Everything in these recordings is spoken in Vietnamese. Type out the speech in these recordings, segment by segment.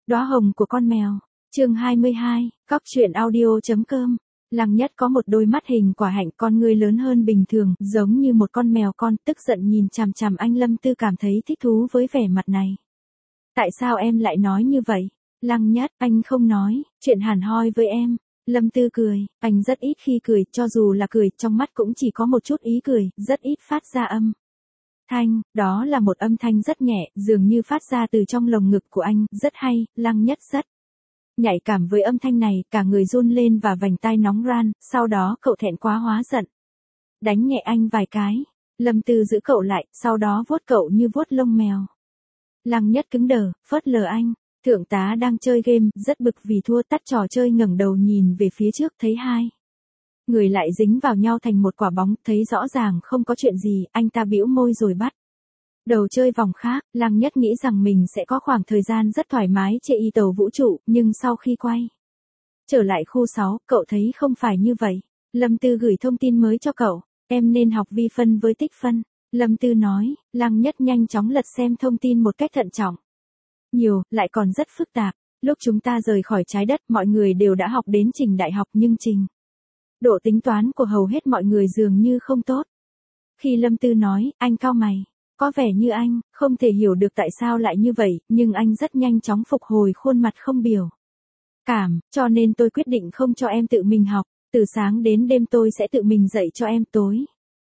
Đóa hồng của con mèo. Chương 22, Cóc truyện audio.com. Lăng Nhất có một đôi mắt hình quả hạnh, con ngươi lớn hơn bình thường, giống như một con mèo con, tức giận nhìn chằm chằm anh. Lâm Tư cảm thấy thích thú với vẻ mặt này. Tại sao em lại nói như vậy? Lăng Nhất, anh không nói chuyện hàn hoi với em. Lâm Tư cười, anh rất ít khi cười, cho dù là cười, trong mắt cũng chỉ có một chút ý cười, rất ít phát ra âm thanh, đó là một âm thanh rất nhẹ, dường như phát ra từ trong lồng ngực của anh, rất hay. Lăng Nhất rất nhạy cảm với âm thanh này, cả người run lên và vành tai nóng ran, sau đó cậu thẹn quá hóa giận. Đánh nhẹ anh vài cái. Lâm Tư giữ cậu lại, sau đó vuốt cậu như vuốt lông mèo. Lăng Nhất cứng đờ, phớt lờ anh. Thượng tá đang chơi game, rất bực vì thua, tắt trò chơi, ngẩng đầu nhìn về phía trước, thấy hai người lại dính vào nhau thành một quả bóng, thấy rõ ràng không có chuyện gì, anh ta bĩu môi rồi bắt đầu chơi vòng khác. Lăng Nhất nghĩ rằng mình sẽ có khoảng thời gian rất thoải mái trên tàu vũ trụ, nhưng sau khi quay trở lại khu 6, cậu thấy không phải như vậy. Lâm Tư gửi thông tin mới cho cậu, em nên học vi phân với tích phân. Lâm Tư nói. Lăng Nhất nhanh chóng lật xem thông tin một cách thận trọng. Nhiều, lại còn rất phức tạp. Lúc chúng ta rời khỏi trái đất, mọi người đều đã học đến trình đại học, nhưng trình độ tính toán của hầu hết mọi người dường như không tốt. Khi Lâm Tư nói, anh cau mày. Có vẻ như anh không thể hiểu được tại sao lại như vậy, nhưng anh rất nhanh chóng phục hồi khuôn mặt không biểu cảm, cho nên tôi quyết định không cho em tự mình học. Từ sáng đến đêm tôi sẽ tự mình dạy cho em. Tối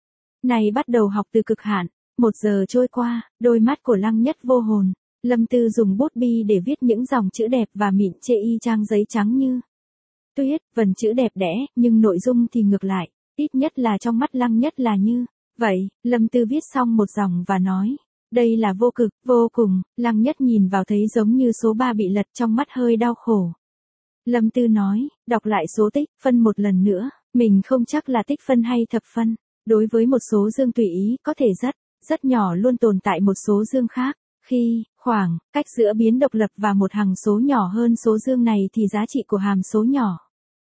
này bắt đầu học từ cực hạn. 1 giờ trôi qua, đôi mắt của Lăng Nhất vô hồn. Lâm Tư dùng bút bi để viết những dòng chữ đẹp và mịn chê y chang giấy trắng như tuyết, vần chữ đẹp đẽ, nhưng nội dung thì ngược lại, ít nhất là trong mắt Lăng Nhất là như vậy. Lâm Tư viết xong một dòng và nói, đây là vô cực, vô cùng. Lăng Nhất nhìn vào thấy giống như số 3 bị lật, trong mắt hơi đau khổ. Lâm Tư nói, đọc lại số tích phân một lần nữa, mình không chắc là tích phân hay thập phân. Đối với một số dương tùy ý, có thể rất nhỏ luôn tồn tại một số dương khác. Khi khoảng cách giữa biến độc lập và một hằng số nhỏ hơn số dương này thì giá trị của hàm số nhỏ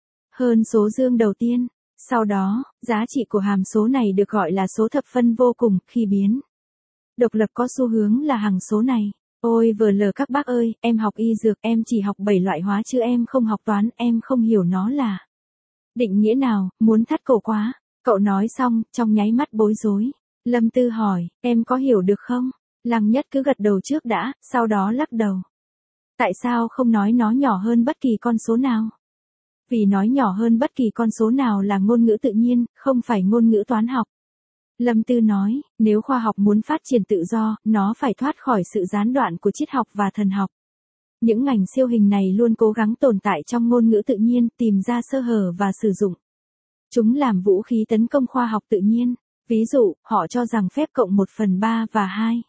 hơn số dương đầu tiên. Sau đó, giá trị của hàm số này được gọi là số thập phân vô cùng. Khi biến độc lập có xu hướng là hằng số này. Ôi vờ lờ các bác ơi, em học y dược, em chỉ học 7 loại hóa chứ em không học toán, em không hiểu nó là định nghĩa nào, muốn thắt cổ quá. Cậu nói xong, trong nháy mắt bối rối. Lâm Tư hỏi, em có hiểu được không? Lăng Nhất cứ gật đầu trước đã, sau đó lắc đầu. Tại sao không nói nó nhỏ hơn bất kỳ con số nào? Vì nói nhỏ hơn bất kỳ con số nào là ngôn ngữ tự nhiên, không phải ngôn ngữ toán học. Lâm Tư nói, nếu khoa học muốn phát triển tự do, nó phải thoát khỏi sự gián đoạn của triết học và thần học. Những ngành siêu hình này luôn cố gắng tồn tại trong ngôn ngữ tự nhiên, tìm ra sơ hở và sử dụng chúng làm vũ khí tấn công khoa học tự nhiên. Ví dụ, họ cho rằng phép cộng 1/3 và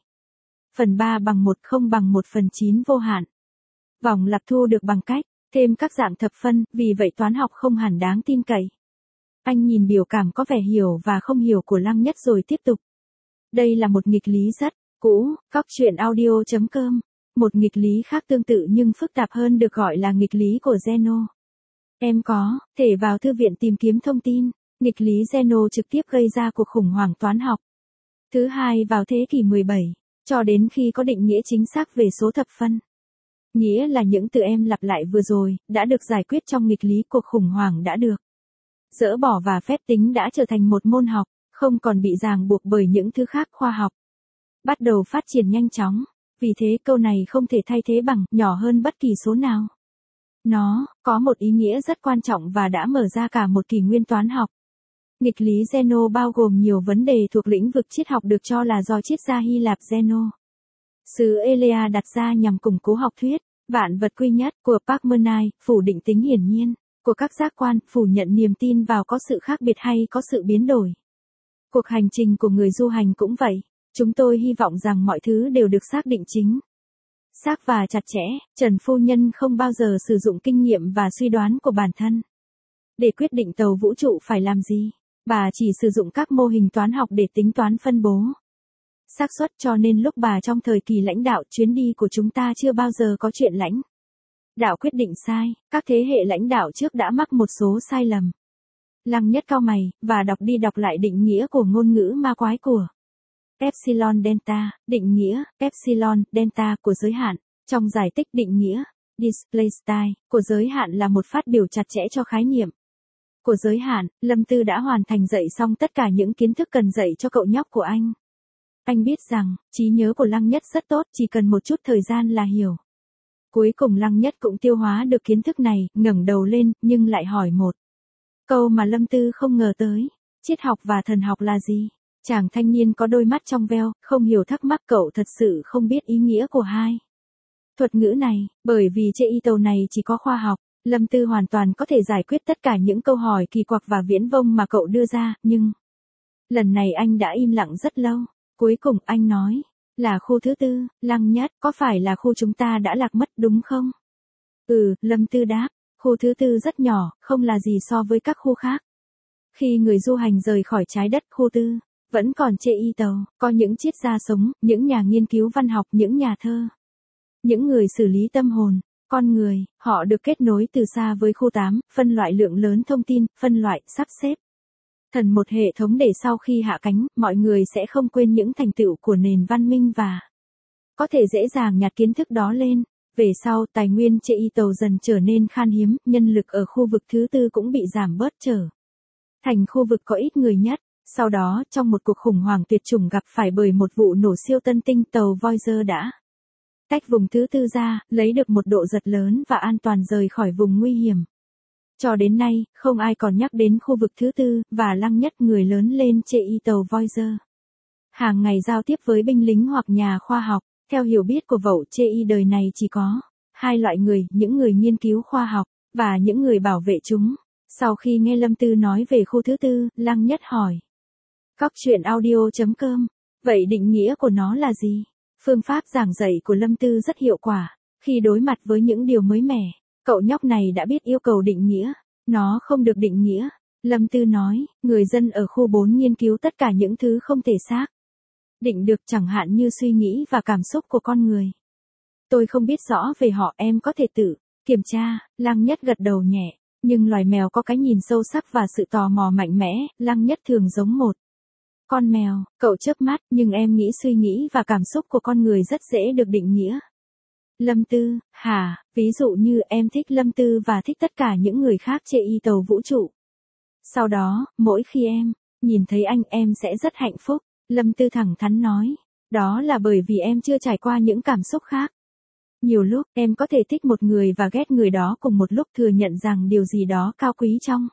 2/3 bằng 1 không bằng 1/9 vô hạn. Vòng lặp thu được bằng cách thêm các dạng thập phân, vì vậy toán học không hẳn đáng tin cậy. Anh nhìn biểu cảm có vẻ hiểu và không hiểu của Lăng Nhất rồi tiếp tục. Đây là một nghịch lý rất cũ. Cóc truyện audio.com. Một nghịch lý khác tương tự nhưng phức tạp hơn được gọi là nghịch lý của Zeno. Em có thể vào thư viện tìm kiếm thông tin. Nghịch lý Zeno trực tiếp gây ra cuộc khủng hoảng toán học thứ hai vào thế kỷ 17, cho đến khi có định nghĩa chính xác về số thập phân. Nghĩa là những từ em lặp lại vừa rồi, đã được giải quyết trong nghịch lý. Cuộc khủng hoảng đã được dỡ bỏ và phép tính đã trở thành một môn học, không còn bị ràng buộc bởi những thứ khác. Khoa học bắt đầu phát triển nhanh chóng. Vì thế câu này không thể thay thế bằng nhỏ hơn bất kỳ số nào. Nó có một ý nghĩa rất quan trọng và đã mở ra cả một kỷ nguyên toán học. Nghịch lý Zeno bao gồm nhiều vấn đề thuộc lĩnh vực triết học được cho là do triết gia Hy Lạp Zeno xứ Elea đặt ra nhằm củng cố học thuyết vạn vật quy nhất của Parmenides, phủ định tính hiển nhiên của các giác quan, phủ nhận niềm tin vào có sự khác biệt hay có sự biến đổi. Cuộc hành trình của người du hành cũng vậy. Chúng tôi hy vọng rằng mọi thứ đều được xác định chính xác và chặt chẽ. Trần phu nhân không bao giờ sử dụng kinh nghiệm và suy đoán của bản thân để quyết định tàu vũ trụ phải làm gì. Bà chỉ sử dụng các mô hình toán học để tính toán phân bố xác suất, cho nên lúc bà trong thời kỳ lãnh đạo, chuyến đi của chúng ta chưa bao giờ có chuyện lãnh đạo quyết định sai. Các thế hệ lãnh đạo trước đã mắc một số sai lầm. Lăng Nhất cau mày và đọc đi đọc lại định nghĩa của ngôn ngữ ma quái của Epsilon Delta. Định nghĩa Epsilon Delta của giới hạn trong giải tích định nghĩa Display style của giới hạn là một phát biểu chặt chẽ cho khái niệm của giới hạn. Lâm Tư đã hoàn thành dạy xong tất cả những kiến thức cần dạy cho cậu nhóc của anh. Anh biết rằng, trí nhớ của Lăng Nhất rất tốt, chỉ cần một chút thời gian là hiểu. Cuối cùng Lăng Nhất cũng tiêu hóa được kiến thức này, ngẩng đầu lên, nhưng lại hỏi một câu mà Lâm Tư không ngờ tới. Triết học và thần học là gì? Chàng thanh niên có đôi mắt trong veo, không hiểu thắc mắc, cậu thật sự không biết ý nghĩa của hai thuật ngữ này, bởi vì chê y tàu này chỉ có khoa học. Lâm Tư hoàn toàn có thể giải quyết tất cả những câu hỏi kỳ quặc và viển vông mà cậu đưa ra, nhưng lần này anh đã im lặng rất lâu. Cuối cùng anh nói, là khu thứ tư. Lăng Nhất, có phải là khu chúng ta đã lạc mất đúng không? Ừ, Lâm Tư đáp, khu thứ tư rất nhỏ, không là gì so với các khu khác. Khi người du hành rời khỏi trái đất, khu tư vẫn còn chê y tàu, có những triết gia sống, những nhà nghiên cứu văn học, những nhà thơ, những người xử lý tâm hồn, con người, họ được kết nối từ xa với khu 8, phân loại lượng lớn thông tin, phân loại, sắp xếp thành một hệ thống để sau khi hạ cánh, mọi người sẽ không quên những thành tựu của nền văn minh và có thể dễ dàng nhặt kiến thức đó lên. Về sau, tài nguyên chê y tàu dần trở nên khan hiếm, nhân lực ở khu vực thứ tư cũng bị giảm bớt trở thành khu vực có ít người nhất. Sau đó, trong một cuộc khủng hoảng tuyệt chủng gặp phải bởi một vụ nổ siêu tân tinh, tàu Voyager đã tách vùng thứ tư ra, lấy được một độ giật lớn và an toàn rời khỏi vùng nguy hiểm. Cho đến nay, không ai còn nhắc đến khu vực thứ tư, và Lăng Nhất, người lớn lên chê y tàu Voyager, hàng ngày giao tiếp với binh lính hoặc nhà khoa học. Theo hiểu biết của Vậu, chê y đời này chỉ có hai loại người, những người nghiên cứu khoa học, và những người bảo vệ chúng. Sau khi nghe Lâm Tư nói về khu thứ tư, Lăng Nhất hỏi. Cóc truyện audio.com, vậy định nghĩa của nó là gì? Phương pháp giảng dạy của Lâm Tư rất hiệu quả. Khi đối mặt với những điều mới mẻ, cậu nhóc này đã biết yêu cầu định nghĩa. Nó không được định nghĩa. Lâm Tư nói, người dân ở khu 4 nghiên cứu tất cả những thứ không thể xác định được, chẳng hạn như suy nghĩ và cảm xúc của con người. Tôi không biết rõ về họ, em có thể tự kiểm tra. Lăng Nhất gật đầu nhẹ. Nhưng loài mèo có cái nhìn sâu sắc và sự tò mò mạnh mẽ. Lăng Nhất thường giống một con mèo. Cậu chớp mắt, nhưng em nghĩ suy nghĩ và cảm xúc của con người rất dễ được định nghĩa. Lâm Tư, hả, ví dụ như em thích Lâm Tư và thích tất cả những người khác chê y tàu vũ trụ. Sau đó, mỗi khi em nhìn thấy anh, em sẽ rất hạnh phúc. Lâm Tư thẳng thắn nói, đó là bởi vì em chưa trải qua những cảm xúc khác. Nhiều lúc, em có thể thích một người và ghét người đó cùng một lúc, thừa nhận rằng điều gì đó cao quý trong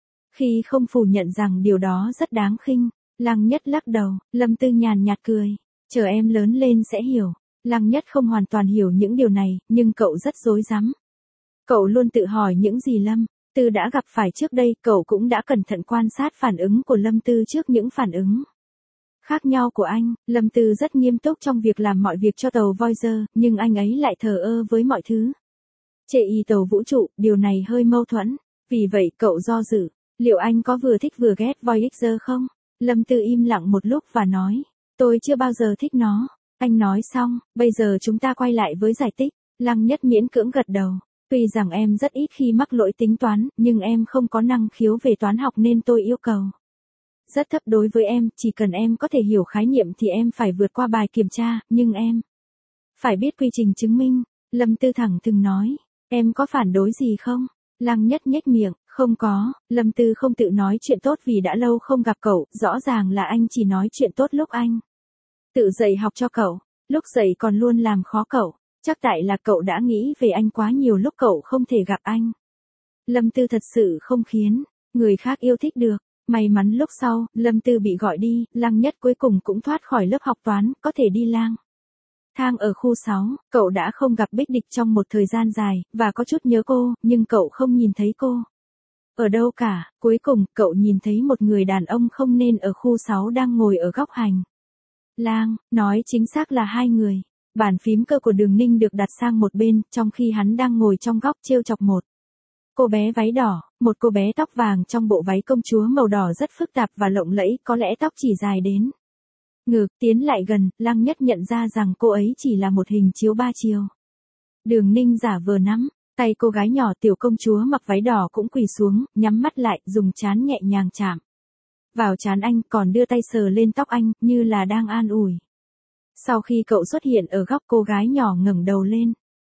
khi không phủ nhận rằng điều đó rất đáng khinh. Lăng Nhất lắc đầu. Lâm Tư nhàn nhạt cười, chờ em lớn lên sẽ hiểu. Lăng Nhất không hoàn toàn hiểu những điều này, nhưng cậu rất rối rắm. Cậu luôn tự hỏi những gì Lâm Tư đã gặp phải trước đây, cậu cũng đã cẩn thận quan sát phản ứng của Lâm Tư trước những phản ứng khác nhau của anh. Lâm Tư rất nghiêm túc trong việc làm mọi việc cho tàu Voyager, nhưng anh ấy lại thờ ơ với mọi thứ chê y tàu vũ trụ, điều này hơi mâu thuẫn. Vì vậy cậu do dự, liệu anh có vừa thích vừa ghét Voyager không? Lâm Tư im lặng một lúc và nói, tôi chưa bao giờ thích nó. Anh nói xong, bây giờ chúng ta quay lại với giải tích. Lăng Nhất miễn cưỡng gật đầu. Tuy rằng em rất ít khi mắc lỗi tính toán, nhưng em không có năng khiếu về toán học nên tôi yêu cầu rất thấp đối với em. Chỉ cần em có thể hiểu khái niệm thì em phải vượt qua bài kiểm tra, nhưng em phải biết quy trình chứng minh. Lâm Tư thẳng thừng nói, em có phản đối gì không? Lăng Nhất nhếch miệng, không có. Lâm Tư không tự nói chuyện tốt vì đã lâu không gặp cậu, rõ ràng là anh chỉ nói chuyện tốt lúc anh tự dạy học cho cậu, lúc dạy còn luôn làm khó cậu. Chắc tại là cậu đã nghĩ về anh quá nhiều lúc cậu không thể gặp anh. Lâm Tư thật sự không khiến người khác yêu thích được. May mắn lúc sau, Lâm Tư bị gọi đi, Lăng Nhất cuối cùng cũng thoát khỏi lớp học toán, có thể đi lang thang ở khu 6, cậu đã không gặp Bích Địch trong một thời gian dài, và có chút nhớ cô, nhưng cậu không nhìn thấy cô ở đâu cả. Cuối cùng, cậu nhìn thấy một người đàn ông không nên ở khu 6 đang ngồi ở góc hành lang, nói chính xác là hai người. Bàn phím cơ của Đường Ninh được đặt sang một bên, trong khi hắn đang ngồi trong góc trêu chọc một cô bé váy đỏ, một cô bé tóc vàng trong bộ váy công chúa màu đỏ rất phức tạp và lộng lẫy, có lẽ tóc chỉ dài đến ngực. Tiến lại gần, Lăng Nhất nhận ra rằng cô ấy chỉ là một hình chiếu 3 chiều. Đường Ninh giả vờ nắm tay cô gái nhỏ, tiểu công chúa mặc váy đỏ cũng quỳ xuống, nhắm mắt lại, dùng trán nhẹ nhàng chạm vào trán anh, còn đưa tay sờ lên tóc anh, như là đang an ủi. Sau khi cậu xuất hiện ở góc, cô gái nhỏ ngẩng đầu lên.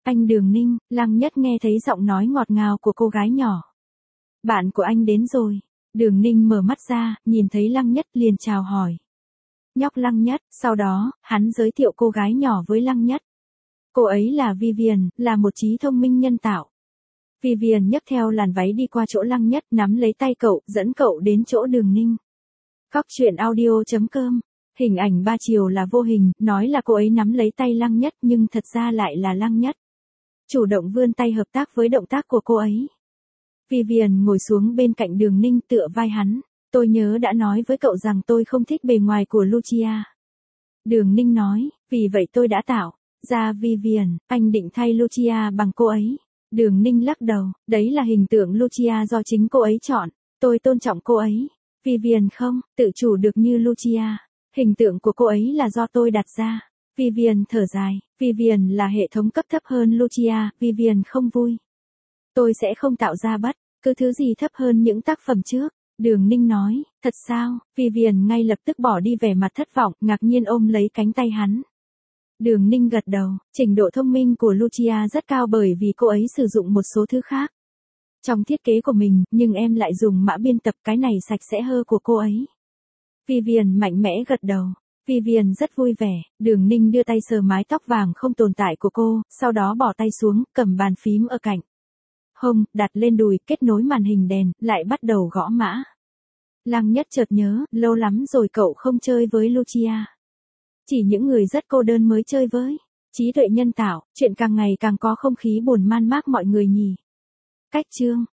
Anh Đường Ninh, Lăng Nhất nghe thấy giọng nói ngọt ngào của cô gái nhỏ. Bạn của anh đến rồi. Đường Ninh mở mắt ra, nhìn thấy Lăng Nhất liền chào hỏi. Nhóc Lăng Nhất, sau đó, hắn giới thiệu cô gái nhỏ với Lăng Nhất. Cô ấy là Vivian, là một trí thông minh nhân tạo. Vivian nhấc theo làn váy đi qua chỗ Lăng Nhất, nắm lấy tay cậu, dẫn cậu đến chỗ Đường Ninh. Cóc truyện audio.com. Hình ảnh ba chiều là vô hình, nói là cô ấy nắm lấy tay Lăng Nhất nhưng thật ra lại là Lăng Nhất. Chủ động vươn tay hợp tác với động tác của cô ấy. Vivian ngồi xuống bên cạnh Đường Ninh tựa vai hắn. Tôi nhớ đã nói với cậu rằng tôi không thích bề ngoài của Lucia. Đường Ninh nói, vì vậy tôi đã tạo ra Vivian, anh định thay Lucia bằng cô ấy. Đường Ninh lắc đầu, đấy là hình tượng Lucia do chính cô ấy chọn. Tôi tôn trọng cô ấy. Vivian không, tự chủ được như Lucia. Hình tượng của cô ấy là do tôi đặt ra. Vivian thở dài, Vivian là hệ thống cấp thấp hơn Lucia, Vivian không vui. Tôi sẽ không tạo ra bất cứ thứ gì thấp hơn những tác phẩm trước. Đường Ninh nói, thật sao? Vivian ngay lập tức bỏ đi vẻ mặt thất vọng, ngạc nhiên ôm lấy cánh tay hắn. Đường Ninh gật đầu, trình độ thông minh của Lucia rất cao bởi vì cô ấy sử dụng một số thứ khác trong thiết kế của mình, nhưng em lại dùng mã biên tập, cái này sạch sẽ hơn của cô ấy. Vivian mạnh mẽ gật đầu. Vivian rất vui vẻ, Đường Ninh đưa tay sờ mái tóc vàng không tồn tại của cô, sau đó bỏ tay xuống, cầm bàn phím ở cạnh hông, đặt lên đùi, kết nối màn hình đèn, lại bắt đầu gõ mã. Lăng Nhất chợt nhớ, lâu lắm rồi cậu không chơi với Lucia. Chỉ những người rất cô đơn mới chơi với trí tuệ nhân tạo, chuyện càng ngày càng có không khí buồn man mác mọi người nhỉ. Cách chương